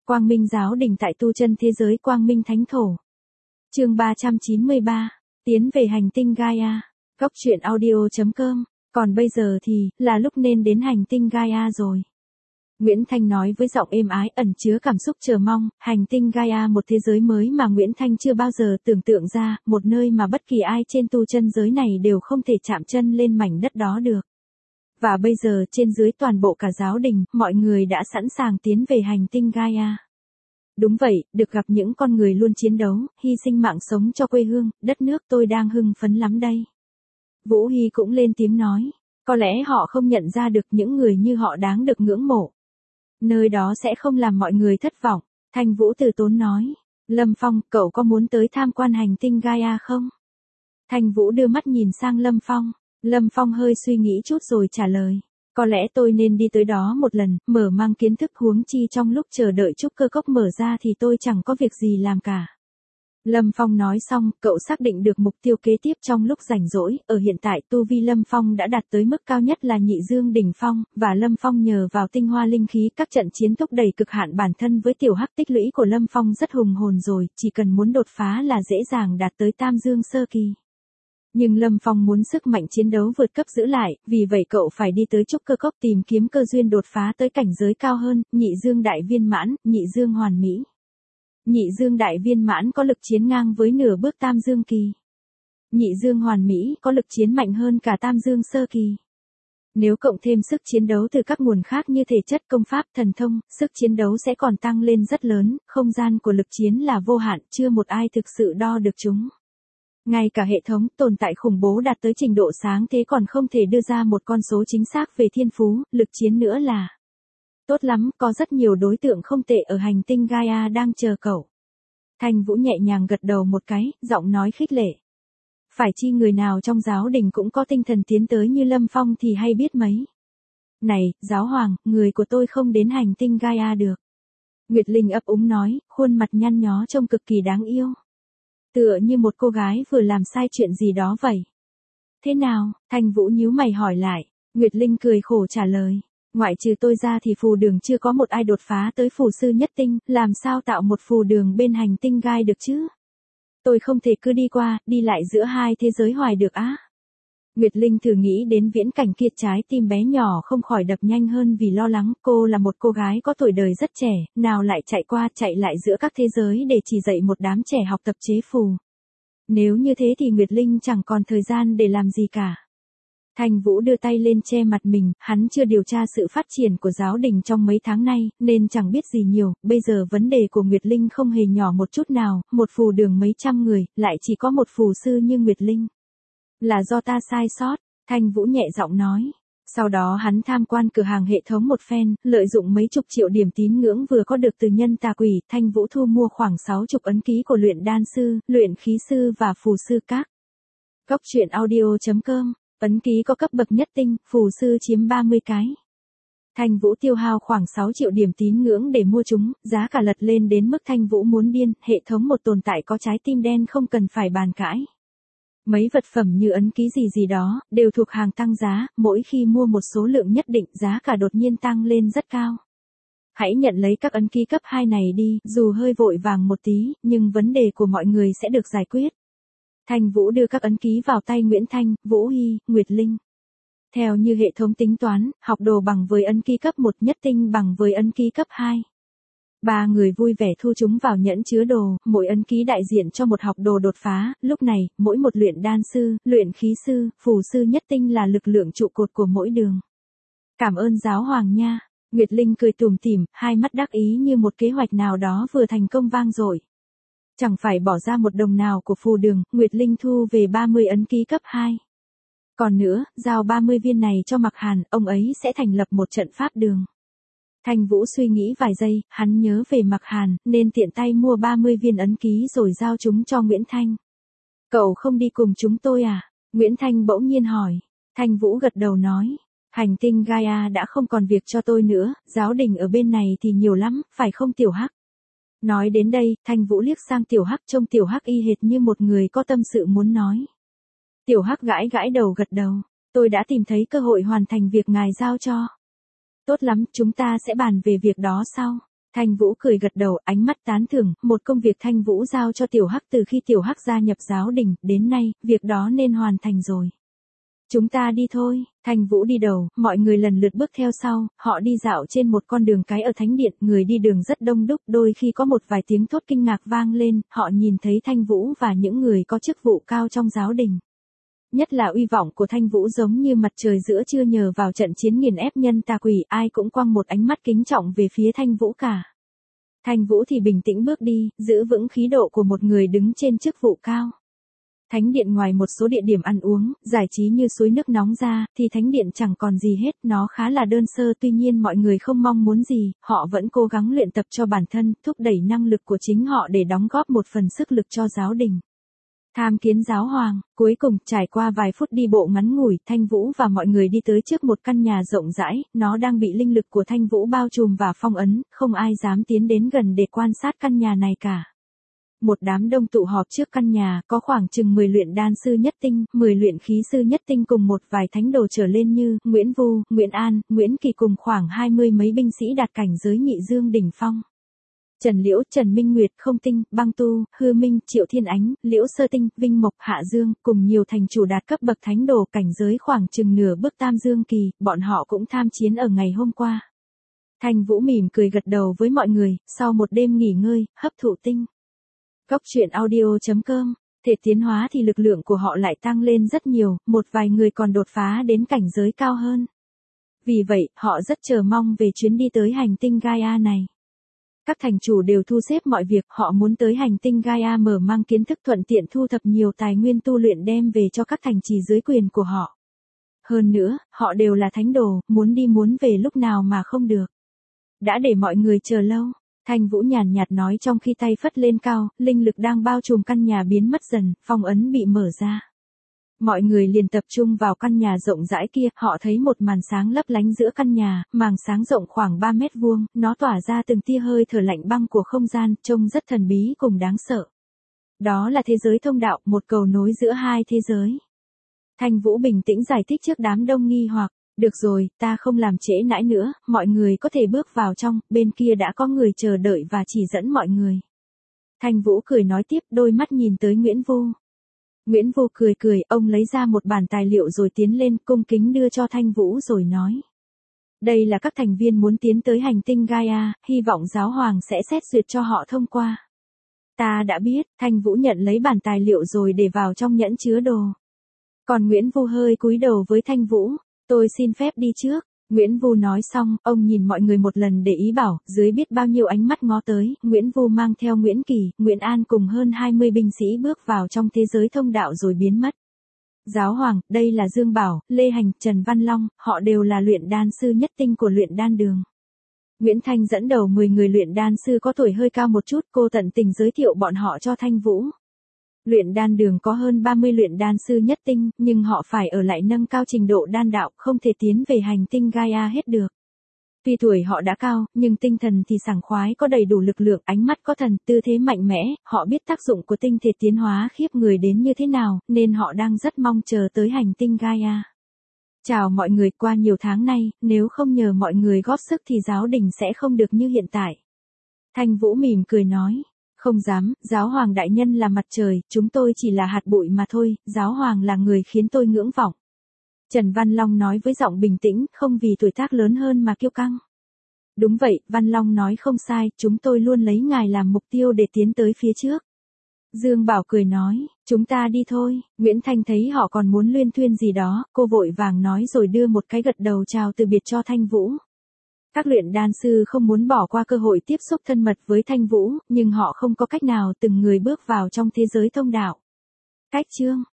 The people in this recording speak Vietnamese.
Quang Minh giáo đình tại tu chân thế giới Quang Minh Thánh Thổ. Chương 393, tiến về hành tinh Gaia. Góc truyện audio.com. Còn bây giờ thì, là lúc nên đến hành tinh Gaia rồi. Nguyễn Thanh nói với giọng êm ái ẩn chứa cảm xúc chờ mong, hành tinh Gaia một thế giới mới mà Nguyễn Thanh chưa bao giờ tưởng tượng ra, một nơi mà bất kỳ ai trên tu chân giới này đều không thể chạm chân lên mảnh đất đó được. Và bây giờ trên dưới toàn bộ cả giáo đình, mọi người đã sẵn sàng tiến về hành tinh Gaia. Đúng vậy, được gặp những con người luôn chiến đấu, hy sinh mạng sống cho quê hương, đất nước tôi đang hưng phấn lắm đây. Vũ Hy cũng lên tiếng nói, có lẽ họ không nhận ra được những người như họ đáng được ngưỡng mộ. Nơi đó sẽ không làm mọi người thất vọng, Thanh Vũ từ tốn nói. Lâm Phong, cậu có muốn tới tham quan hành tinh Gaia không? Thanh Vũ đưa mắt nhìn sang Lâm Phong. Lâm Phong hơi suy nghĩ chút rồi trả lời. Có lẽ tôi nên đi tới đó một lần, mở mang kiến thức, huống chi trong lúc chờ đợi trúc cơ cốc mở ra thì tôi chẳng có việc gì làm cả. Lâm Phong nói xong, cậu xác định được mục tiêu kế tiếp trong lúc rảnh rỗi. Ở hiện tại tu vi Lâm Phong đã đạt tới mức cao nhất là nhị dương đỉnh phong, và Lâm Phong nhờ vào tinh hoa linh khí các trận chiến thúc đẩy cực hạn bản thân với tiểu hắc tích lũy của Lâm Phong rất hùng hồn rồi, chỉ cần muốn đột phá là dễ dàng đạt tới tam dương sơ kỳ. Nhưng Lâm Phong muốn sức mạnh chiến đấu vượt cấp giữ lại, vì vậy cậu phải đi tới trúc cơ cốc tìm kiếm cơ duyên đột phá tới cảnh giới cao hơn, nhị dương đại viên mãn, nhị dương hoàn mỹ. Nhị dương đại viên mãn có lực chiến ngang với nửa bước tam dương kỳ. Nhị dương hoàn mỹ có lực chiến mạnh hơn cả tam dương sơ kỳ. Nếu cộng thêm sức chiến đấu từ các nguồn khác như thể chất, công pháp, thần thông, sức chiến đấu sẽ còn tăng lên rất lớn, không gian của lực chiến là vô hạn, chưa một ai thực sự đo được chúng. Ngay cả hệ thống tồn tại khủng bố đạt tới trình độ sáng thế còn không thể đưa ra một con số chính xác về thiên phú, lực chiến nữa là. Tốt lắm, có rất nhiều đối tượng không tệ ở hành tinh Gaia đang chờ cậu. Thanh Vũ nhẹ nhàng gật đầu một cái, giọng nói khích lệ. Phải chi người nào trong giáo đình cũng có tinh thần tiến tới như Lâm Phong thì hay biết mấy. Này, giáo hoàng, người của tôi không đến hành tinh Gaia được. Nguyệt Linh ấp úng nói, khuôn mặt nhăn nhó trông cực kỳ đáng yêu. Tựa như một cô gái vừa làm sai chuyện gì đó vậy. Thế nào? Thanh Vũ nhíu mày hỏi lại. Nguyệt Linh cười khổ trả lời. Ngoại trừ tôi ra thì phù đường chưa có một ai đột phá tới phù sư nhất tinh, làm sao tạo một phù đường bên hành tinh Gai được chứ? Tôi không thể cứ đi qua, đi lại giữa hai thế giới hoài được á. Nguyệt Linh thử nghĩ đến viễn cảnh kia, trái tim bé nhỏ không khỏi đập nhanh hơn vì lo lắng. Cô là một cô gái có tuổi đời rất trẻ, nào lại chạy qua chạy lại giữa các thế giới để chỉ dạy một đám trẻ học tập chế phù. Nếu như thế thì Nguyệt Linh chẳng còn thời gian để làm gì cả. Thanh Vũ đưa tay lên che mặt mình, hắn chưa điều tra sự phát triển của giáo đình trong mấy tháng nay, nên chẳng biết gì nhiều. Bây giờ vấn đề của Nguyệt Linh không hề nhỏ một chút nào, một phù đường mấy trăm người, lại chỉ có một phù sư như Nguyệt Linh. Là do ta sai sót, Thanh Vũ nhẹ giọng nói. Sau đó hắn tham quan cửa hàng hệ thống một phen, lợi dụng mấy chục triệu điểm tín ngưỡng vừa có được từ nhân tà quỷ, Thanh Vũ thu mua khoảng 60 ấn ký của luyện đan sư, luyện khí sư và phù sư các. Góc truyện audio.com. Ấn ký có cấp bậc nhất tinh, phù sư chiếm 30 cái. Thanh Vũ tiêu hao khoảng 6 triệu điểm tín ngưỡng để mua chúng, giá cả lật lên đến mức Thanh Vũ muốn điên, hệ thống một tồn tại có trái tim đen không cần phải bàn cãi. Mấy vật phẩm như ấn ký gì đó, đều thuộc hàng tăng giá, mỗi khi mua một số lượng nhất định giá cả đột nhiên tăng lên rất cao. Hãy nhận lấy các ấn ký cấp 2 này đi, dù hơi vội vàng một tí, nhưng vấn đề của mọi người sẽ được giải quyết. Thanh Vũ đưa các ấn ký vào tay Nguyễn Thanh, Vũ Hy, Nguyệt Linh. Theo như hệ thống tính toán, học đồ bằng với ấn ký cấp 1, nhất tinh bằng với ấn ký cấp 2. Ba người vui vẻ thu chúng vào nhẫn chứa đồ, mỗi ấn ký đại diện cho một học đồ đột phá. Lúc này, mỗi một luyện đan sư, luyện khí sư, phù sư nhất tinh là lực lượng trụ cột của mỗi đường. Cảm ơn giáo hoàng nha. Nguyệt Linh cười tủm tỉm, hai mắt đắc ý như một kế hoạch nào đó vừa thành công vang dội. Chẳng phải bỏ ra một đồng nào của phù đường, Nguyệt Linh thu về 30 ấn ký cấp 2. Còn nữa, giao 30 viên này cho Mạc Hàn, ông ấy sẽ thành lập một trận pháp đường. Thanh Vũ suy nghĩ vài giây, hắn nhớ về Mạc Hàn, nên tiện tay mua 30 viên ấn ký rồi giao chúng cho Nguyễn Thanh. Cậu không đi cùng chúng tôi à? Nguyễn Thanh bỗng nhiên hỏi. Thanh Vũ gật đầu nói. Hành tinh Gaia đã không còn việc cho tôi nữa, giáo đình ở bên này thì nhiều lắm, phải không Tiểu Hắc? Nói đến đây, Thanh Vũ liếc sang Tiểu Hắc, trông Tiểu Hắc y hệt như một người có tâm sự muốn nói. Tiểu Hắc gãi gãi đầu gật đầu. Tôi đã tìm thấy cơ hội hoàn thành việc ngài giao cho. Tốt lắm, chúng ta sẽ bàn về việc đó sau. Thanh Vũ cười gật đầu, ánh mắt tán thưởng, một công việc Thanh Vũ giao cho Tiểu Hắc từ khi Tiểu Hắc gia nhập giáo đình, đến nay, việc đó nên hoàn thành rồi. Chúng ta đi thôi, Thanh Vũ đi đầu, mọi người lần lượt bước theo sau, họ đi dạo trên một con đường cái ở thánh điện, người đi đường rất đông đúc, đôi khi có một vài tiếng thốt kinh ngạc vang lên, họ nhìn thấy Thanh Vũ và những người có chức vụ cao trong giáo đình. Nhất là uy vọng của Thanh Vũ giống như mặt trời giữa trưa nhờ vào trận chiến nghiền ép nhân tà quỷ, ai cũng quăng một ánh mắt kính trọng về phía Thanh Vũ cả. Thanh Vũ thì bình tĩnh bước đi, giữ vững khí độ của một người đứng trên chức vụ cao. Thánh điện ngoài một số địa điểm ăn uống, giải trí như suối nước nóng ra, thì thánh điện chẳng còn gì hết, nó khá là đơn sơ, tuy nhiên mọi người không mong muốn gì, họ vẫn cố gắng luyện tập cho bản thân, thúc đẩy năng lực của chính họ để đóng góp một phần sức lực cho giáo đình. Tham kiến giáo hoàng, cuối cùng, trải qua vài phút đi bộ ngắn ngủi, Thanh Vũ và mọi người đi tới trước một căn nhà rộng rãi, nó đang bị linh lực của Thanh Vũ bao trùm và phong ấn, không ai dám tiến đến gần để quan sát căn nhà này cả. Một đám đông tụ họp trước căn nhà, có khoảng chừng 10 luyện đan sư nhất tinh, 10 luyện khí sư nhất tinh cùng một vài thánh đồ trở lên như Nguyễn Vu, Nguyễn An, Nguyễn Kỳ cùng khoảng 20 mấy binh sĩ đạt cảnh giới nhị dương đỉnh phong. Trần Liễu, Trần Minh Nguyệt, Không Tinh, Băng Tu, Hư Minh, Triệu Thiên Ánh, Liễu Sơ Tinh, Vinh Mộc, Hạ Dương, cùng nhiều thành chủ đạt cấp bậc thánh đồ cảnh giới khoảng chừng nửa bước tam dương kỳ, bọn họ cũng tham chiến ở ngày hôm qua. Thanh Vũ mỉm cười gật đầu với mọi người, sau một đêm nghỉ ngơi, hấp thụ tinh. Góc truyện audio.com, thể tiến hóa thì lực lượng của họ lại tăng lên rất nhiều, một vài người còn đột phá đến cảnh giới cao hơn. Vì vậy, họ rất chờ mong về chuyến đi tới hành tinh Gaia này. Các thành chủ đều thu xếp mọi việc, họ muốn tới hành tinh Gaia mở mang kiến thức thuận tiện thu thập nhiều tài nguyên tu luyện đem về cho các thành trì dưới quyền của họ. Hơn nữa, họ đều là thánh đồ, muốn đi muốn về lúc nào mà không được. Đã để mọi người chờ lâu. Thanh Vũ nhàn nhạt nói trong khi tay phất lên cao, linh lực đang bao trùm căn nhà biến mất dần, phong ấn bị mở ra. Mọi người liền tập trung vào căn nhà rộng rãi kia, họ thấy một màn sáng lấp lánh giữa căn nhà, màn sáng rộng khoảng 3 mét vuông, nó tỏa ra từng tia hơi thở lạnh băng của không gian, trông rất thần bí cùng đáng sợ. Đó là thế giới thông đạo, một cầu nối giữa hai thế giới. Thanh Vũ bình tĩnh giải thích trước đám đông nghi hoặc. Được rồi, ta không làm trễ nãi nữa, mọi người có thể bước vào trong, bên kia đã có người chờ đợi và chỉ dẫn mọi người. Thanh Vũ cười nói tiếp, đôi mắt nhìn tới Nguyễn Vu. Nguyễn Vu cười cười, ông lấy ra một bản tài liệu rồi tiến lên, cung kính đưa cho Thanh Vũ rồi nói. Đây là các thành viên muốn tiến tới hành tinh Gaia, hy vọng giáo hoàng sẽ xét duyệt cho họ thông qua. Ta đã biết, Thanh Vũ nhận lấy bản tài liệu rồi để vào trong nhẫn chứa đồ. Còn Nguyễn Vu hơi cúi đầu với Thanh Vũ. Tôi xin phép đi trước. Nguyễn Vu nói xong, ông nhìn mọi người một lần để ý bảo, dưới biết bao nhiêu ánh mắt ngó tới, Nguyễn Vu mang theo Nguyễn Kỳ, Nguyễn An cùng hơn 20 binh sĩ bước vào trong thế giới thông đạo rồi biến mất. Giáo hoàng, đây là Dương Bảo, Lê Hành, Trần Văn Long, họ đều là luyện đan sư nhất tinh của luyện đan đường. Nguyễn Thanh dẫn đầu 10 người luyện đan sư có tuổi hơi cao một chút, cô tận tình giới thiệu bọn họ cho Thanh Vũ. Luyện đan đường có hơn 30 luyện đan sư nhất tinh, nhưng họ phải ở lại nâng cao trình độ đan đạo, không thể tiến về hành tinh Gaia hết được. Tuy tuổi họ đã cao, nhưng tinh thần thì sảng khoái, có đầy đủ lực lượng, ánh mắt có thần, tư thế mạnh mẽ, họ biết tác dụng của tinh thể tiến hóa khiếp người đến như thế nào, nên họ đang rất mong chờ tới hành tinh Gaia. Chào mọi người, qua nhiều tháng nay, nếu không nhờ mọi người góp sức thì giáo đình sẽ không được như hiện tại. Thanh Vũ mỉm cười nói. Không dám, giáo hoàng đại nhân là mặt trời, chúng tôi chỉ là hạt bụi mà thôi, giáo hoàng là người khiến tôi ngưỡng vọng. Trần Văn Long nói với giọng bình tĩnh, không vì tuổi tác lớn hơn mà kiêu căng. Đúng vậy, Văn Long nói không sai, chúng tôi luôn lấy ngài làm mục tiêu để tiến tới phía trước. Dương Bảo cười nói, chúng ta đi thôi. Nguyễn Thanh thấy họ còn muốn luyên thuyên gì đó, cô vội vàng nói rồi đưa một cái gật đầu chào từ biệt cho Thanh Vũ. Các luyện đan sư không muốn bỏ qua cơ hội tiếp xúc thân mật với Thanh Vũ, nhưng họ không có cách nào, từng người bước vào trong thế giới thông đạo. Cách chương